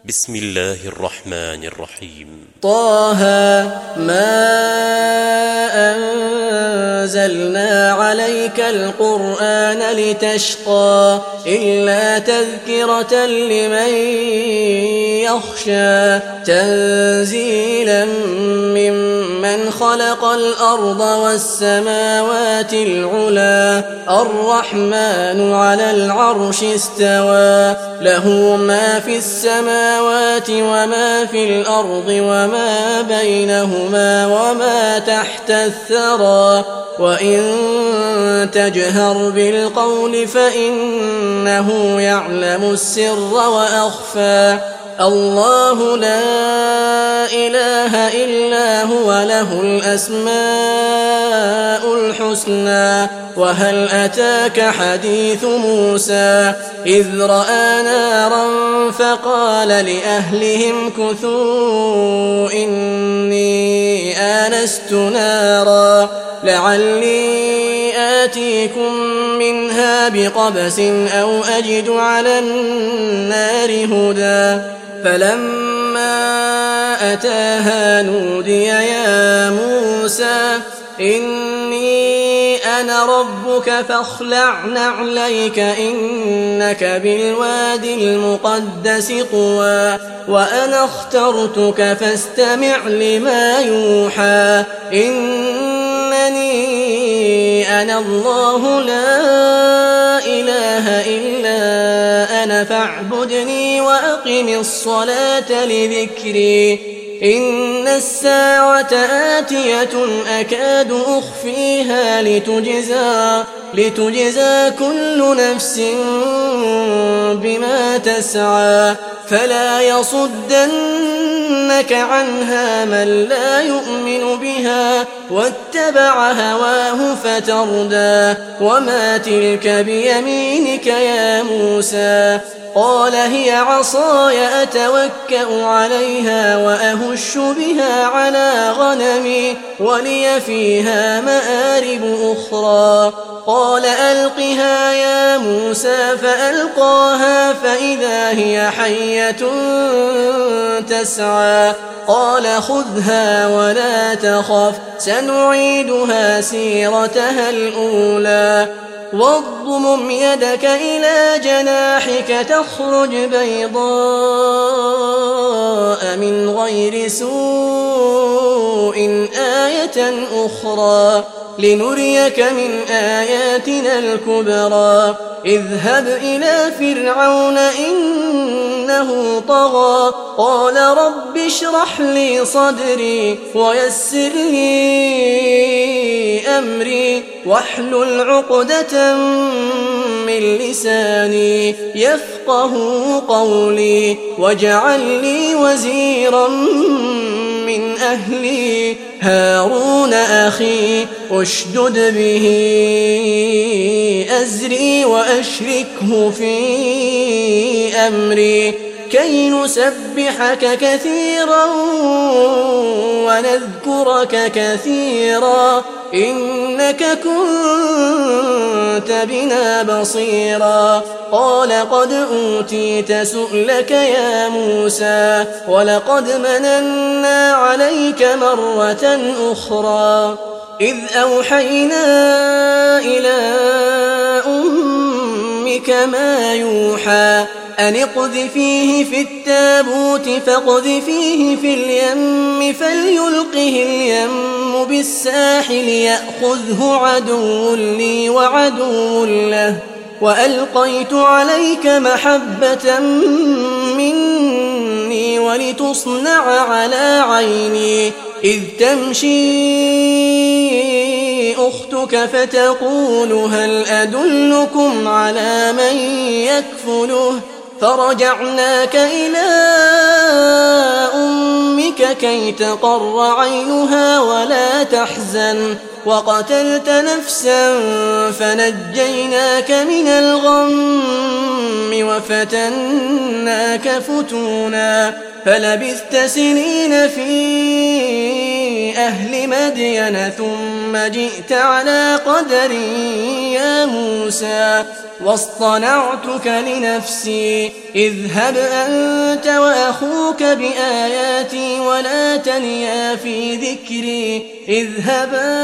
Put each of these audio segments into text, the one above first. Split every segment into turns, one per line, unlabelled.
بسم الله الرحمن الرحيم.
طه ما أنزلنا عليك القرآن لتشقى إلا تذكرة لمن يخشى تنزيلا ممن خلق الأرض والسماوات العلى الرحمن على العرش استوى له ما في السماوات وما في الأرض وما بينهما وما تحت الثرى وإن تجهر بالقول فإنه يعلم السر وأخفى الله لا إله إلا هو له الأسماء الحسنى وهل أتاك حديث موسى إذ رأى نارا فقال لأهلهم كثوا إني آنست نارا لعلي آتيكم منها بقبس أو أجد على النار هدى فلما أتاها نودي يا موسى إني أنا ربك فاخلع نعليك إنك بالوادي المقدس طوى وأنا اخترتك فاستمع لما يوحى إنني أنا الله لا إله إلا أنا فاعبدني وأقم الصلاة لذكري إن الساعة آتية أكاد أخفيها لتجزى كل نفس بما تسعى فلا يصدنك عنها من لا يؤمن بها واتبع هواه فتردى وما تلك بيمينك يا موسى قال هي عصاي أتوكأ عليها وأهش بها على غنمي ولي فيها مآرب أخرى قال ألقها يا موسى فألقاها فإذا هي حية تسعى قال خذها ولا تخف سنعيدها سيرتها الأولى واضمم يدك إلى جناحك تخرج بيضاء من غير سوء آية أخرى لنريك من آياتنا الكبرى اذهب إلى فرعون إنه طغى قال رب اشرح لي صدري ويسر لي أمري واحلل عقدة من لساني يفقه قولي واجعل لي وزيرا من أهلي هارون أخي أشدد به أزري وأشركه في أمري كي نسبحك كثيرا ونذكرك كثيرا إنك كنت بنا بصيرا قال قد أوتيت سؤلك يا موسى ولقد مننا عليك مرة أخرى إذ أوحينا إلى أمك ما يوحى أن اقذفيه في التابوت فاقذفيه في اليم فليلقه اليم بالساحل يأخذه عدو لي وعدو له وألقيت عليك محبة مني ولتصنع على عيني إذ تمشي أختك فتقول هل أدلكم على من يكفله فرجعناك إلى أمك كي تقر عينها ولا تحزن وقتلت نفسا فنجيناك من الغم وفتناك فتونا فلبثت سنين في أهل مدين ثم جئت على قدر يا موسى واصطنعتك لنفسي اذهب أنت وأخوك بآياتي ولا تنيا في ذكري اذهبا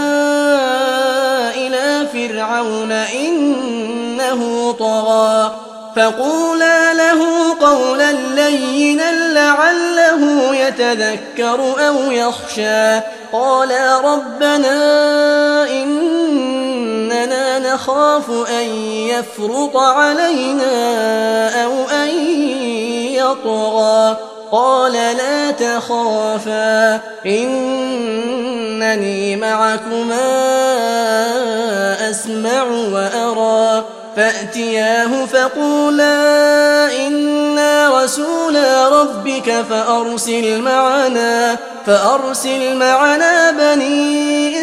إلى فرعون إنه طغى فقولا له قولا لينا لعله يتذكر أو يخشى قالا ربنا إننا نخاف أن يفرط علينا أو أن يطغى قال لا تخافا إنني معكما أسمع وأرى فأتياه فقولا إنا رسولا ربك فأرسل معنا بني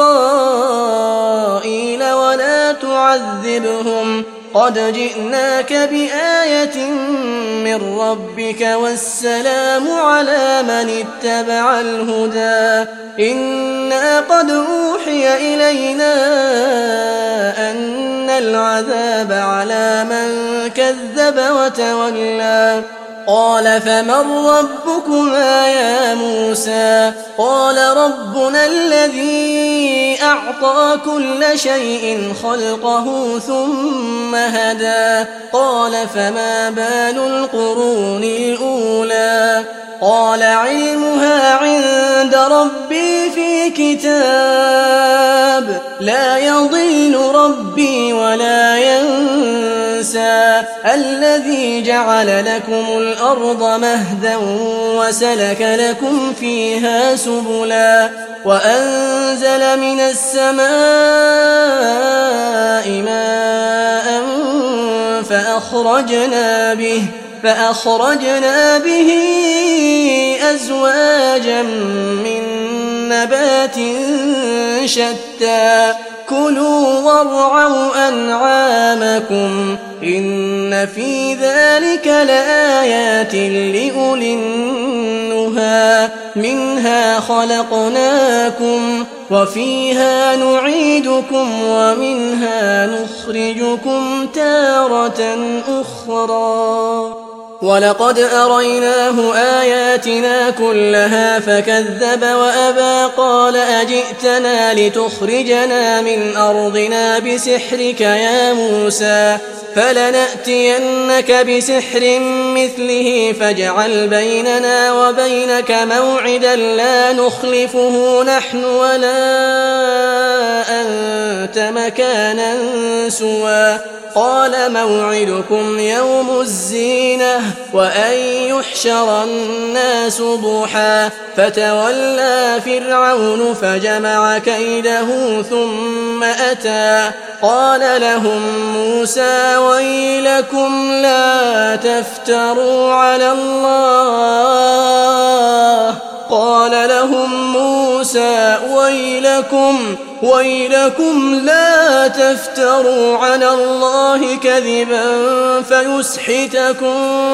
إسرائيل ولا تعذبهم قد جئناك بآية من ربك والسلام على من اتبع الهدى إنا قد أوحي إلينا أن العذاب على من كذب وتولى قال فمن ربكما يا موسى قال ربنا الذي أعطى كل شيء خلقه ثم هدى قال فما بال القرون الأولى قال علمها عند ربي في كتاب لا يضل ربي ولا ينسى الذي جعل لكم الأرض مهدا وسلك لكم فيها سبلا وأنزل من السماء ماء فأخرجنا به أزواجا من نبات شتى كلوا وارعوا أنعامكم إن في ذلك لآيات لأولي النهى منها خلقناكم وفيها نعيدكم ومنها نخرجكم تارة أخرى ولقد أريناه آياتنا كلها فكذب وأبى قال أجئتنا لتخرجنا من أرضنا بسحرك يا موسى فلنأتينك بسحر مثله فاجعل بيننا وبينك موعدا لا نخلفه نحن ولا أنت مكانا سوى قال موعدكم يوم الزينة وأن يحشر الناس ضحى فتولى فرعون فجمع كيده ثم أتى قال لهم موسى ويلكم لا تفتروا على الله ويلكم لا تفتروا على الله كذبا فيسحتكم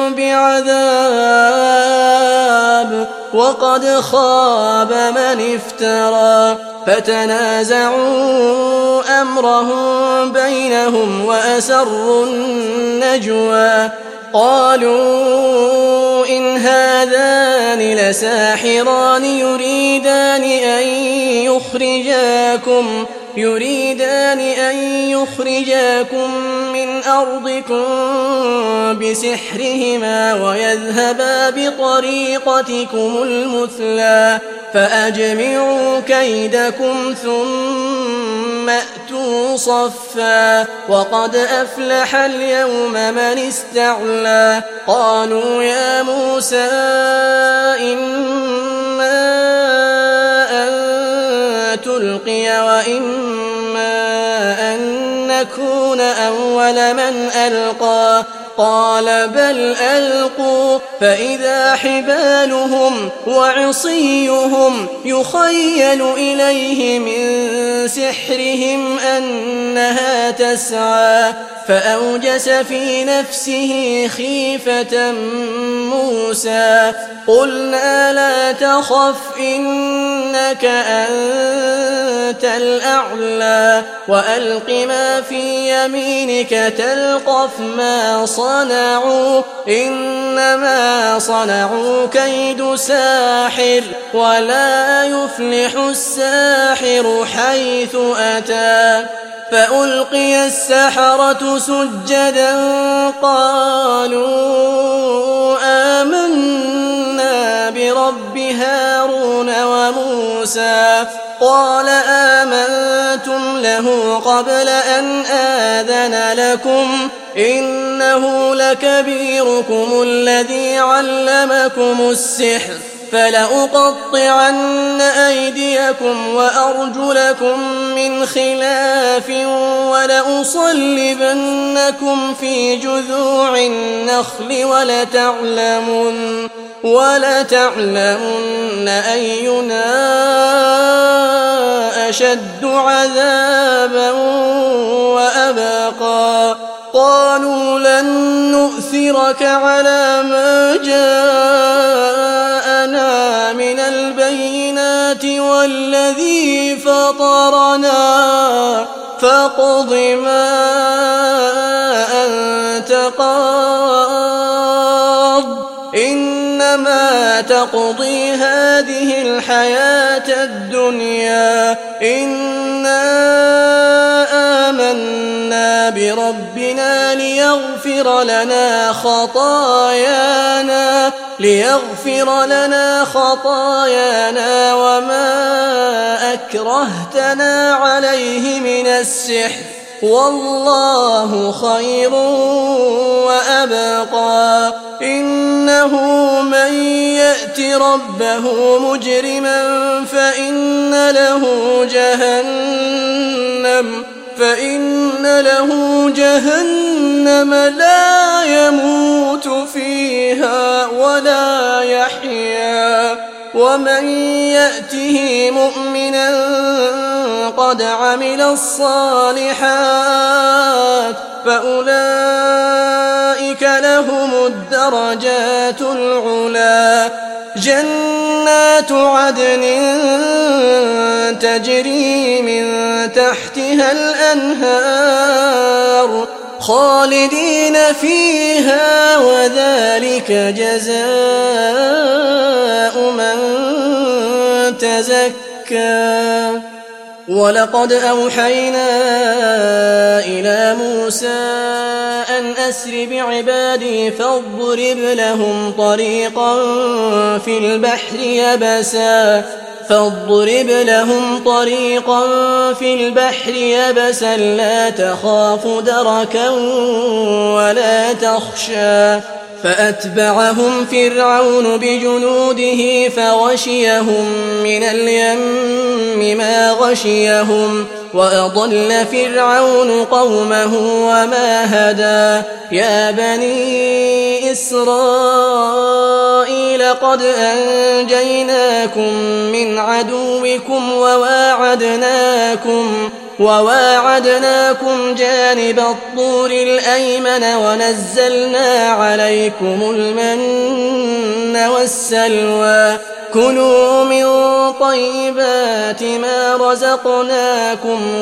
بعذاب وقد خاب من افترى فتنازعوا أمرهم بينهم وأسروا النجوى قالوا إن هذان لساحران يريدان أن يخرجاكم من أرضكم بسحرهما ويذهبا بطريقتكم المثلى فأجمعوا كيدكم ثم أتوا صفا وقد أفلح اليوم من استعلى قالوا يا موسى إما أن تلقي وإما أن نكون أول من ألقى قال بل ألقوا فإذا حبالهم وعصيهم يخيل إليه من سحرهم أنها تسعى فأوجس في نفسه خيفة موسى قلنا لا تخف إنك أنت الأعلى وألق ما في يمينك تلقف ما صنعوا إنما صنعوا كيد ساحر ولا يفلح الساحر حيث أتى فألقي السحرة سجدا قالوا آمنا برب هارون وموسى قال آمنتم له قبل أن آذن لكم إنه لكبيركم الذي علمكم السحر فلأقطعن أيديكم وأرجلكم من خلاف ولأصلبنكم في جذوع النخل ولتعلمن أينا أشد عذابا وأبقى قالوا لن نؤثرك على ما جاءنا من البينات والذي فطرنا فاقض ما أنت قاض إنما تقضي هذه الحياة الدنيا إنا آمنا بربنا ليغفر لنا خطايانا وما أكرهتنا عليه من السحر والله خير وأبقى إنه من يأت ربه مجرما فإن له جهنم لا يموت فيها ولا يحيا ومن يأته مؤمنا قد عمل الصالحات فأولئك لهم الدرجات العلا جنات عدن تجري من تحتها الأنهار خالدين فيها وذلك جزاء من تزكى ولقد أوحينا إلى موسى أن أسر بعبادي فاضرب لهم طريقا في البحر يبسا لا تخاف دركا ولا تخشى فأتبعهم فرعون بجنوده فغشيهم من اليم ما غشيهم وأضل فرعون قومه وما هدى يا بني إسرائيل قد أنجيناكم من عدوكم وواعدناكم جانب الطور الأيمن ونزلنا عليكم المن والسلوى كلوا من طيبات ما رزقناكم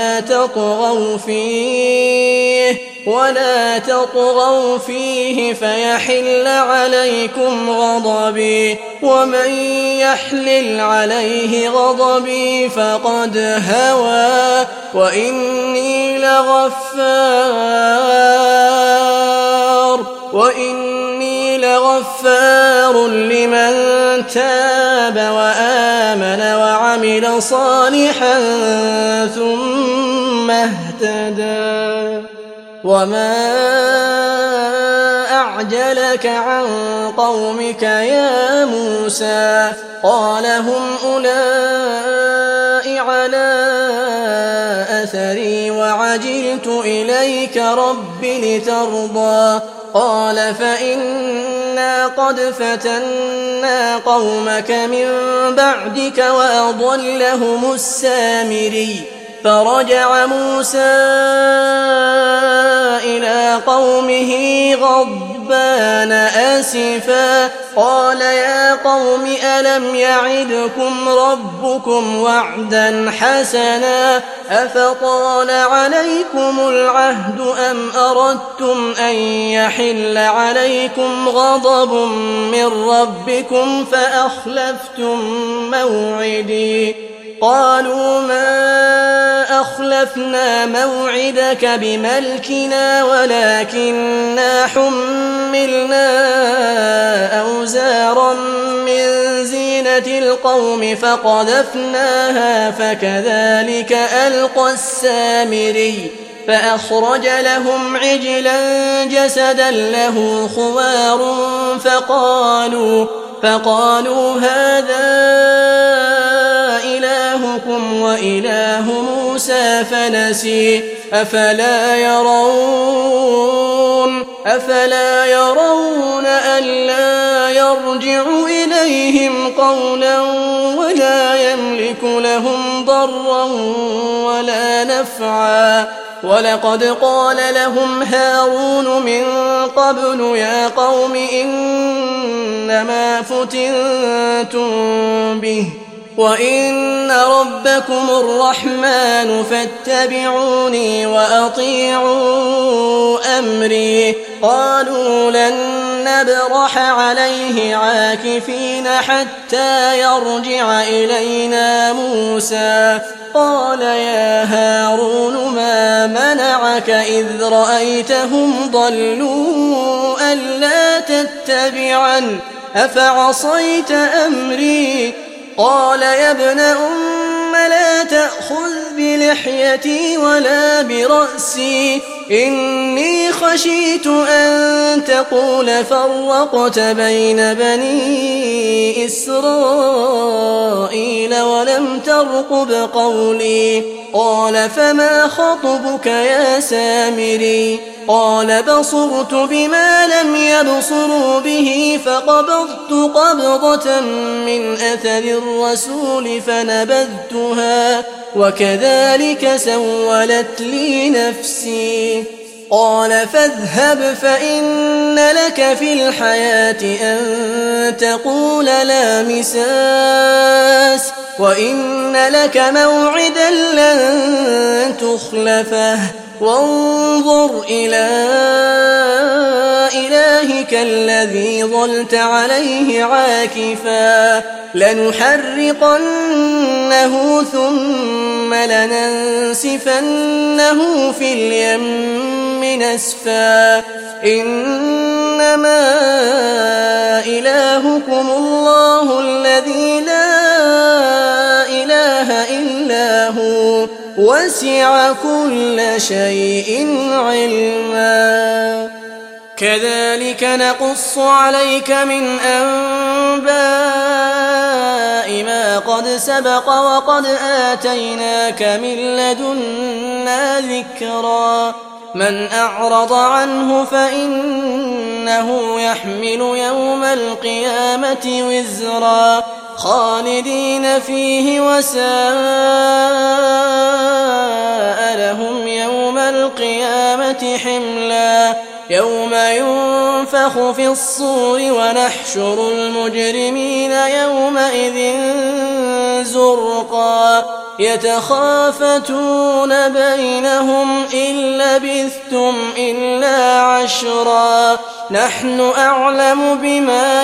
ولا تطغوا فيه فيحل عليكم غضبي ومن يحلل عليه غضبي فقد هوى وإني لغفار لمن تاب وآمن وعمل صالحا ثم اهتدى وما أعجلك عن قومك يا موسى قال هم أولئك على أثري وعجلت إليك رب لترضى قال فإنا قد فتنا قومك من بعدك وأضلهم السامري فرجع موسى إلى قومه غضبان آسفا قال يا قوم ألم يعدكم ربكم وعدا حسنا أفطال عليكم العهد أم أردتم أن يحل عليكم غضب من ربكم فأخلفتم موعدي قالوا ما أخلفنا موعدك بملكنا ولكننا حملنا أوزارا من زينة القوم فقذفناها فكذلك ألقى السامري فأخرج لهم عجلا جسدا له خوار فقالوا هذا إلهكم وإله موسى فنسي أفلا يرون ألا يرجع إليهم قولا ولا يملك لهم ضرا ولا نفعا ولقد قال لهم هارون من قبل يا قوم إنما فتنتم به وإن ربكم الرحمن فاتبعوني وأطيعوا أمري قالوا لن نبرح عليه عاكفين حتى يرجع إلينا موسى قال يا هارون ما منعك إذ رأيتهم ضلوا ألا تتبعن أفعصيت أمري قال يا ابن أم لا تأخذ بلحيتي ولا برأسي إني خشيت أن تقول فرقت بين بني إسرائيل ولم ترقب قولي قال فما خطبك يا سامري قال بصرت بما لم يبصروا به فقبضت قبضة من أثر الرسول فنبذتها وكذلك سولت لي نفسي قال فاذهب فإن لك في الحياة أن تقول لا مساس وإن لك موعدا لن تخلفه وانظر إلى إلهك الذي ظلت عليه عاكفا لنحرقنه ثم لننسفنه في اليم نسفا إنما إلهكم الله الذي لا إله إلا هو وسع كل شيء علما كذلك نقص عليك من أنباء ما قد سبق وقد آتيناك من لدنا ذكرا من أعرض عنه فإنه يحمل يوم القيامة وزرا خالدين فيه وساء لهم يوم القيامة حملا يوم ينفخ في الصور ونحشر المجرمين يومئذ زرقا يتخافتون بينهم إن لبثتم إلا عشرا نحن أعلم بما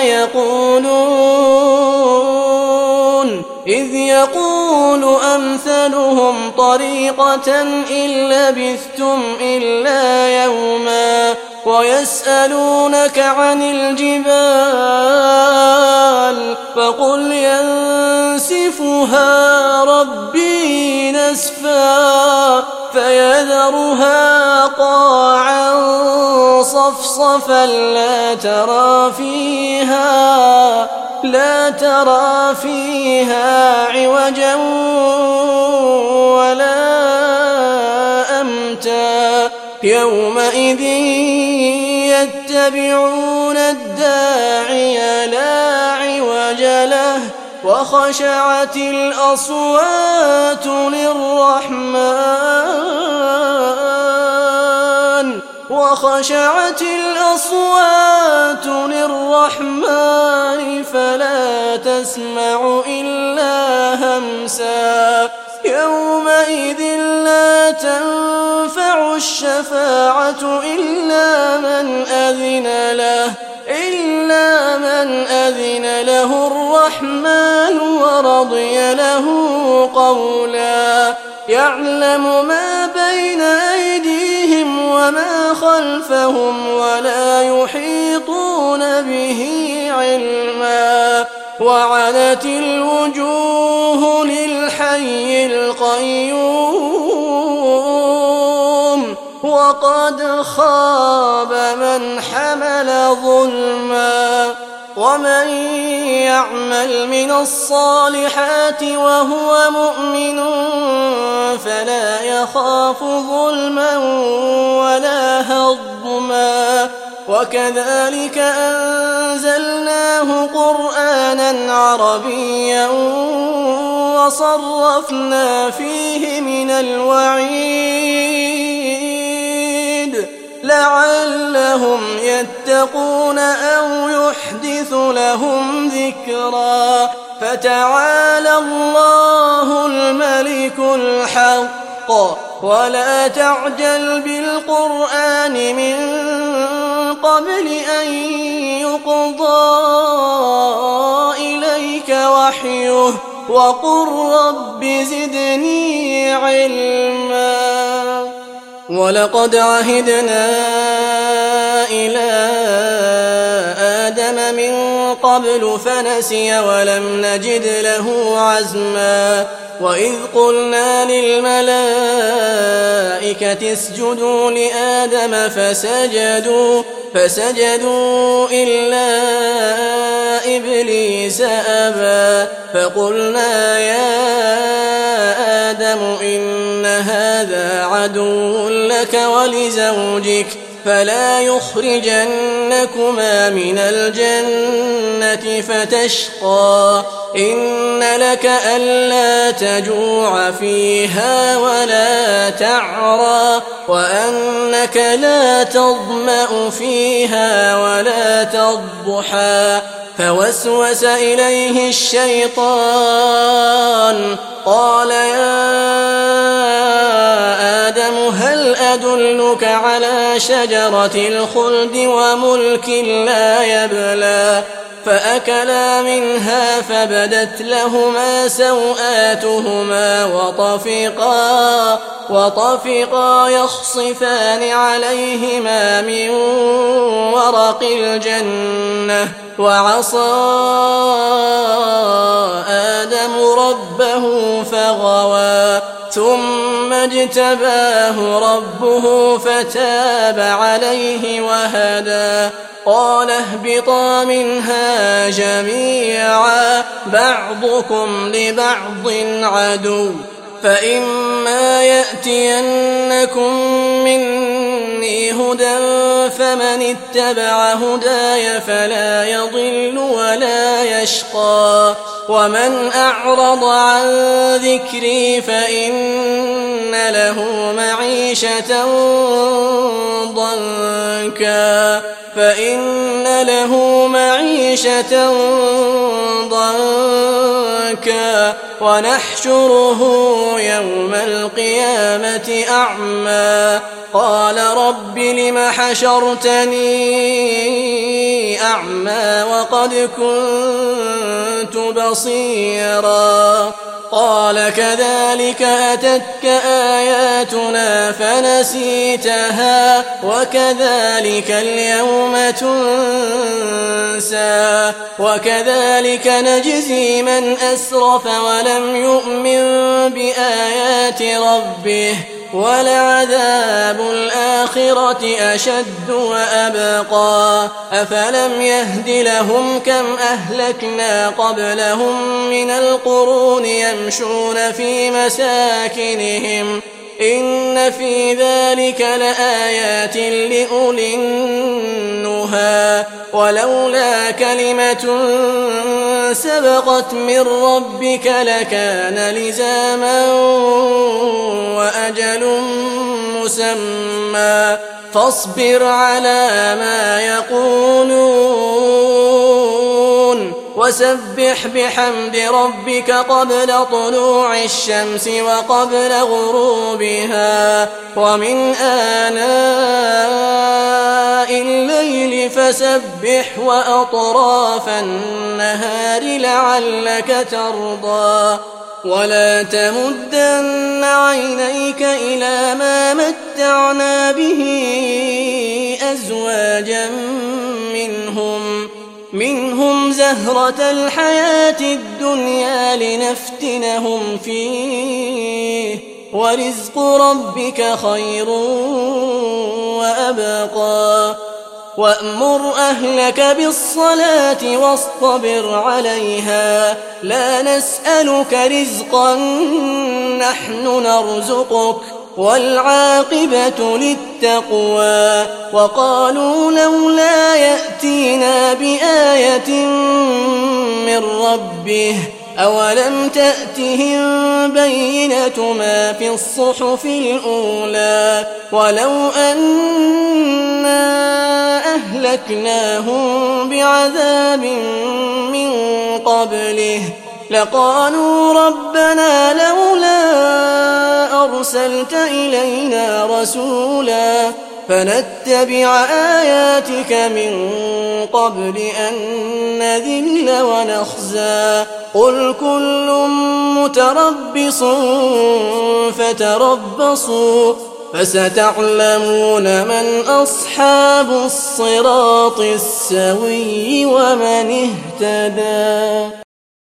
يقولون إذ يقول أمثلهم طريقة إن لبثتم إلا يوما ويسألونك عن الجبال فقل ينسفها ربي نسفا فيذرها قاعا صفصفا لا ترى فيها عوجا ولا أمتا يومئذ يتبعون الداعي لا عوج له وخشعت الأصوات للرحمن فلا تسمع إلا همسا يومئذ لا تنفع الشفاعة إلا من أذن له الرحمن ورضي له قولا يعلم ما بين أيديهم وما خلفهم ولا يحيطون به علما وعنت الوجوه للحي القيوم وقد خاب من حمل ظلما ومن يعمل من الصالحات وهو مؤمن فلا يخاف ظلما ولا هضما وكذلك أنزلناه قرآنا عربيا وصرفنا فيه من الوعيد لعلهم يتقون أو يحدث لهم ذكرا فتعالى الله الملك الحق ولا تعجل بالقرآن من قبل أن يقضى إليك وحيه وقل رب زدني علما ولقد عهدنا إلى آدم من قبل فنسي ولم نجد له عزما وإذ قلنا للملائكة اسجدوا لآدم فسجدوا إلا إبليس أبى فقلنا يا آدم إن هذا عدو لك ولزوجك فلا يخرجنكما من الجنة فتشقى إن لك ألا تجوع فيها ولا تعرى وأنك لا تظمأ فيها ولا تضحى فوسوس إليه الشيطان قال يا آدم هل أدلك على شجرة الخلد وملك لا يبلى فأكلا منها فبدت لهما سوآتهما وطفقا يخصفان عليهما من ورق الجنة وعصى آدم ربه فغوى ثم اجتباه ربه فتاب عليه وهدى قال اهبطا منها جميعا بعضكم لبعض عدو فإما يأتينكم مني هدى فمن اتبع هداي فلا يضل ولا يشقى ومن أعرض عن ذكري فإن له معيشة ضنكا ونحشره يوم القيامة أعمى قال رب لم حشرتني أعمى وقد كنت بصيرا قال كذلك أتتك آياتنا فنسيتها وكذلك اليوم تنسى وكذلك نجزي من أسرف ولم يؤمن بآيات ربه ولعذاب الآخرة أشد وأبقى أفلم يهد لهم كم أهلكنا قبلهم من القرون يمشون في مساكنهم إن في ذلك لآيات لأولي النهى ولولا كلمة سبقت من ربك لكان لزاما وأجل مسمى فاصبر على ما يقولون وسبح بحمد ربك قبل طلوع الشمس وقبل غروبها ومن آناء الليل فسبح وأطراف النهار لعلك ترضى ولا تمدن عينيك إلى ما متعنا به أزواجا منهم زهرة الحياة الدنيا لنفتنهم فيه ورزق ربك خير وأبقى وأمر أهلك بالصلاة واصطبر عليها لا نسألك رزقا نحن نرزقك والعاقبة للتقوى وقالوا لولا يأتينا بآية من ربه أولم تأتهم بينة ما في الصحف الأولى ولو أنا أهلكناهم بعذاب من قبله لقالوا ربنا لولا أرسلت إلينا رسولا فنتبع آياتك من قبل أن نذل ونخزى قل كل متربص فتربصوا فستعلمون من أصحاب الصراط السوي ومن اهتدى.